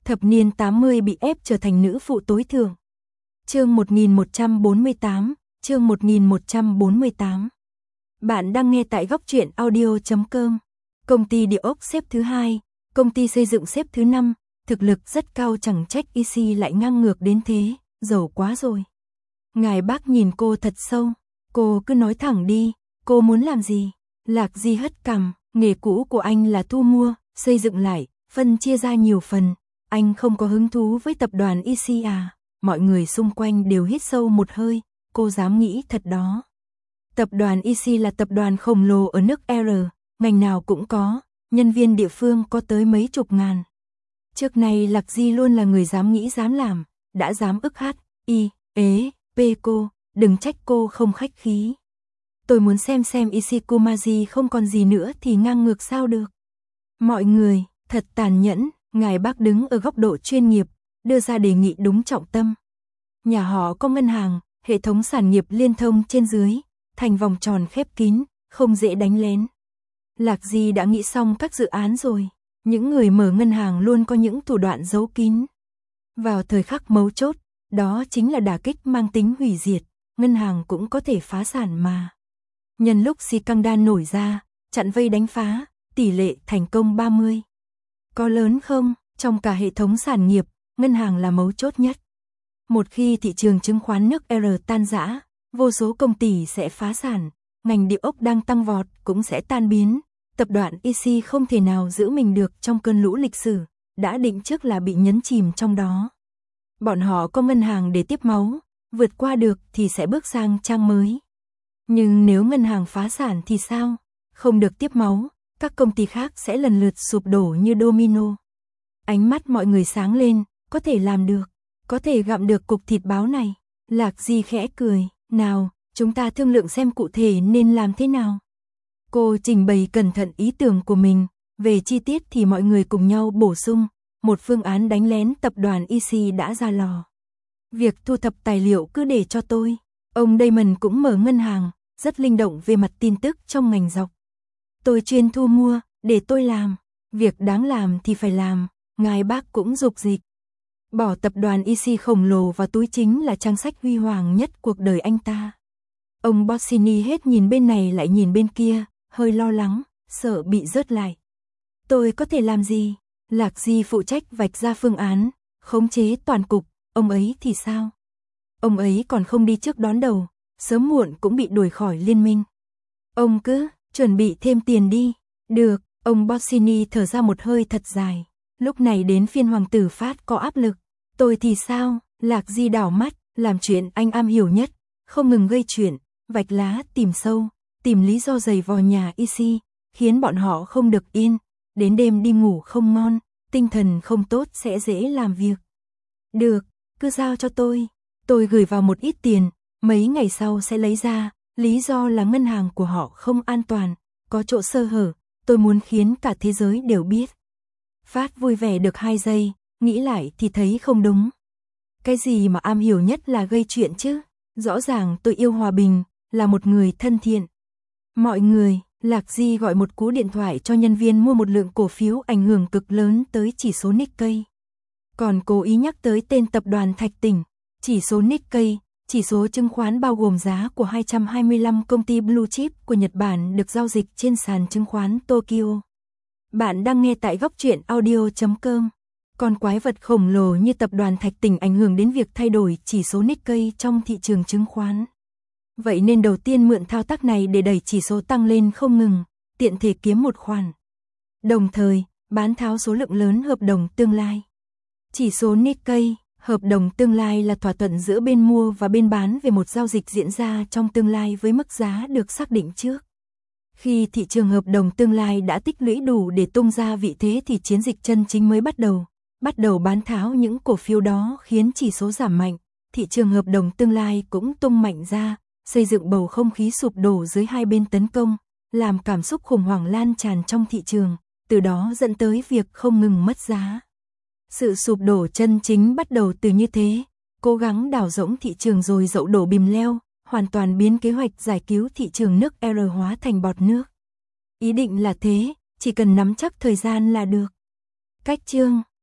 Thập niên 80 bị ép trở thành nữ phụ tối thượng. Chương 1148, chương 1148. Bạn đang nghe tại góc truyện audio.com. Công ty địa ốc xếp thứ 2, công ty xây dựng xếp thứ 5, thực lực rất cao chẳng trách EC lại ngang ngược đến thế, giàu quá rồi. Ngài bác nhìn cô thật sâu, cô cứ nói thẳng đi, cô muốn làm gì? Lạc Di hất cằm, nghề cũ của anh là thu mua, xây dựng lại, phân chia ra nhiều phần, anh không có hứng thú với tập đoàn EC à? Mọi người xung quanh đều hít sâu một hơi, cô dám nghĩ thật đó. Tập đoàn EC là tập đoàn khổng lồ ở nước R, ngành nào cũng có, nhân viên địa phương có tới mấy chục ngàn. Trước này Lạc Di luôn là người dám nghĩ dám làm, đã dám ức hát, cô, đừng trách cô không khách khí. Tôi muốn xem Ishikumaji không còn gì nữa thì ngang ngược sao được. Mọi người, thật tàn nhẫn, ngài bác đứng ở góc độ chuyên nghiệp, đưa ra đề nghị đúng trọng tâm. Nhà họ có ngân hàng, hệ thống sản nghiệp liên thông trên dưới, thành vòng tròn khép kín, không dễ đánh lén. Lạc Di đã nghĩ xong các dự án rồi, những người mở ngân hàng luôn có những thủ đoạn giấu kín. Vào thời khắc mấu chốt, đó chính là đả kích mang tính hủy diệt, ngân hàng cũng có thể phá sản mà. Nhân lúc Sikangdan nổi ra, chặn vây đánh phá, tỷ lệ thành công 30. Có lớn không? Trong cả hệ thống sản nghiệp, ngân hàng là mấu chốt nhất. Một khi thị trường chứng khoán nước R tan rã, vô số công ty sẽ phá sản, ngành địa ốc đang tăng vọt cũng sẽ tan biến. Tập đoàn EC không thể nào giữ mình được trong cơn lũ lịch sử, đã định trước là bị nhấn chìm trong đó. Bọn họ có ngân hàng để tiếp máu, vượt qua được thì sẽ bước sang trang mới. Nhưng nếu ngân hàng phá sản thì sao? Không được tiếp máu, các công ty khác sẽ lần lượt sụp đổ như domino. Ánh mắt mọi người sáng lên, có thể làm được, có thể gặm được cục thịt báo này. Lạc Di khẽ cười, nào, chúng ta thương lượng xem cụ thể nên làm thế nào. Cô trình bày cẩn thận ý tưởng của mình, về chi tiết thì mọi người cùng nhau bổ sung, một phương án đánh lén tập đoàn EC đã ra lò. Việc thu thập tài liệu cứ để cho tôi. Ông Damon cũng mở ngân hàng, rất linh động về mặt tin tức trong ngành dọc. Tôi chuyên thu mua, để tôi làm. Việc đáng làm thì phải làm, ngài bác cũng dục dịch. Bỏ tập đoàn EC khổng lồ vào túi chính là trang sách huy hoàng nhất cuộc đời anh ta. Ông Bossini hết nhìn bên này lại nhìn bên kia, hơi lo lắng, sợ bị rớt lại. Tôi có thể làm gì? Lạc Di phụ trách vạch ra phương án, khống chế toàn cục, ông ấy thì sao? Ông ấy còn không đi trước đón đầu, sớm muộn cũng bị đuổi khỏi liên minh. Ông cứ chuẩn bị thêm tiền đi. Được, ông Bossini thở ra một hơi thật dài. Lúc này đến phiên hoàng tử Phát có áp lực. Tôi thì sao? Lạc Di đảo mắt, làm chuyện anh am hiểu nhất, không ngừng gây chuyện, vạch lá tìm sâu, tìm lý do giày vò nhà EC, khiến bọn họ không được yên, đến đêm đi ngủ không ngon, tinh thần không tốt sẽ dễ làm việc. Được, cứ giao cho tôi gửi vào một ít tiền, mấy ngày sau sẽ lấy ra, lý do là ngân hàng của họ không an toàn, có chỗ sơ hở, tôi muốn khiến cả thế giới đều biết. Phát vui vẻ được 2 giây, nghĩ lại thì thấy không đúng. Cái gì mà am hiểu nhất là gây chuyện chứ? Rõ ràng tôi yêu hòa bình, là một người thân thiện. Mọi người, Lạc Di gọi một cú điện thoại cho nhân viên mua một lượng cổ phiếu ảnh hưởng cực lớn tới chỉ số Nikkei. Còn cố ý nhắc tới tên tập đoàn Thạch Tỉnh, chỉ số Nikkei, chỉ số chứng khoán bao gồm giá của 225 công ty blue chip của Nhật Bản được giao dịch trên sàn chứng khoán Tokyo. Bạn đang nghe tại góc truyện audio.com. Con quái vật khổng lồ như tập đoàn Thạch Tỉnh ảnh hưởng đến việc thay đổi chỉ số Nikkei trong thị trường chứng khoán. Vậy nên đầu tiên mượn thao tác này để đẩy chỉ số tăng lên không ngừng, tiện thể kiếm một khoản. Đồng thời, bán tháo số lượng lớn hợp đồng tương lai. Chỉ số Nikkei, hợp đồng tương lai là thỏa thuận giữa bên mua và bên bán về một giao dịch diễn ra trong tương lai với mức giá được xác định trước. Khi thị trường hợp đồng tương lai đã tích lũy đủ để tung ra vị thế thì chiến dịch chân chính mới bắt đầu bán tháo những cổ phiếu đó khiến chỉ số giảm mạnh, thị trường hợp đồng tương lai cũng tung mạnh ra, xây dựng bầu không khí sụp đổ dưới hai bên tấn công, làm cảm xúc khủng hoảng lan tràn trong thị trường, từ đó dẫn tới việc không ngừng mất giá. Sự sụp đổ chân chính bắt đầu từ như thế, cố gắng đảo rỗng thị trường rồi dậu đổ bìm leo, hoàn toàn biến kế hoạch giải cứu thị trường nước R hóa thành bọt nước. Ý định là thế, chỉ cần nắm chắc thời gian là được. Cách chương